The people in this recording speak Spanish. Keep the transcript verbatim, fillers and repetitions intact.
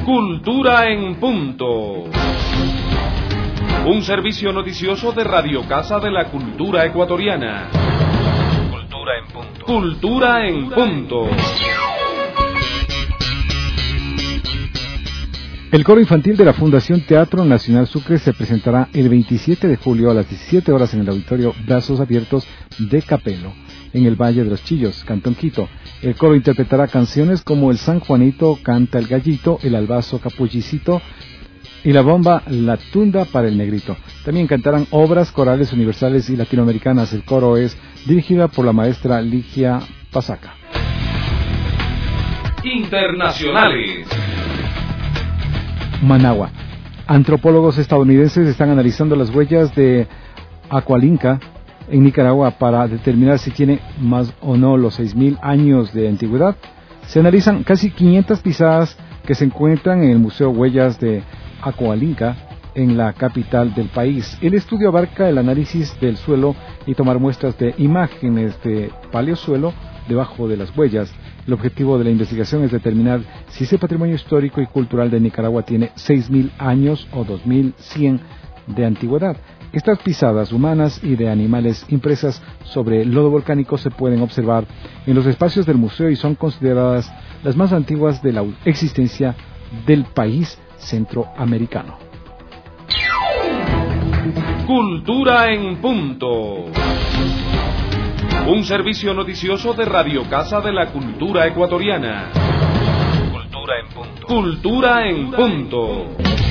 Cultura en punto. Un servicio noticioso de Radio Casa de la Cultura Ecuatoriana. Cultura en punto. Cultura en punto. El coro infantil de la Fundación Teatro Nacional Sucre se presentará el veintisiete de julio a las diecisiete horas en el auditorio Brazos Abiertos de Capelo, en el Valle de los Chillos, Cantón Quito. El coro interpretará canciones como El San Juanito canta el gallito, El albazo capullicito y la bomba La Tunda para el negrito. También cantarán obras corales universales y latinoamericanas. El coro es dirigida por la maestra Ligia Pasaca. Internacionales. Managua. Antropólogos estadounidenses están analizando las huellas de Aqualinca en Nicaragua para determinar si tiene más o no los seis mil años de antigüedad. Se analizan casi quinientas pisadas que se encuentran en el Museo Huellas de Aqualinca en la capital del país. El estudio abarca el análisis del suelo y tomar muestras de imágenes de paleosuelo debajo de las huellas. El objetivo de la investigación es determinar si ese patrimonio histórico y cultural de Nicaragua tiene seis mil años o dos mil cien de antigüedad. Estas pisadas humanas y de animales impresas sobre lodo volcánico se pueden observar en los espacios del museo y son consideradas las más antiguas de la existencia del país centroamericano. Cultura en punto. Un servicio noticioso de Radio Casa de la Cultura Ecuatoriana. Cultura en punto. Cultura en punto.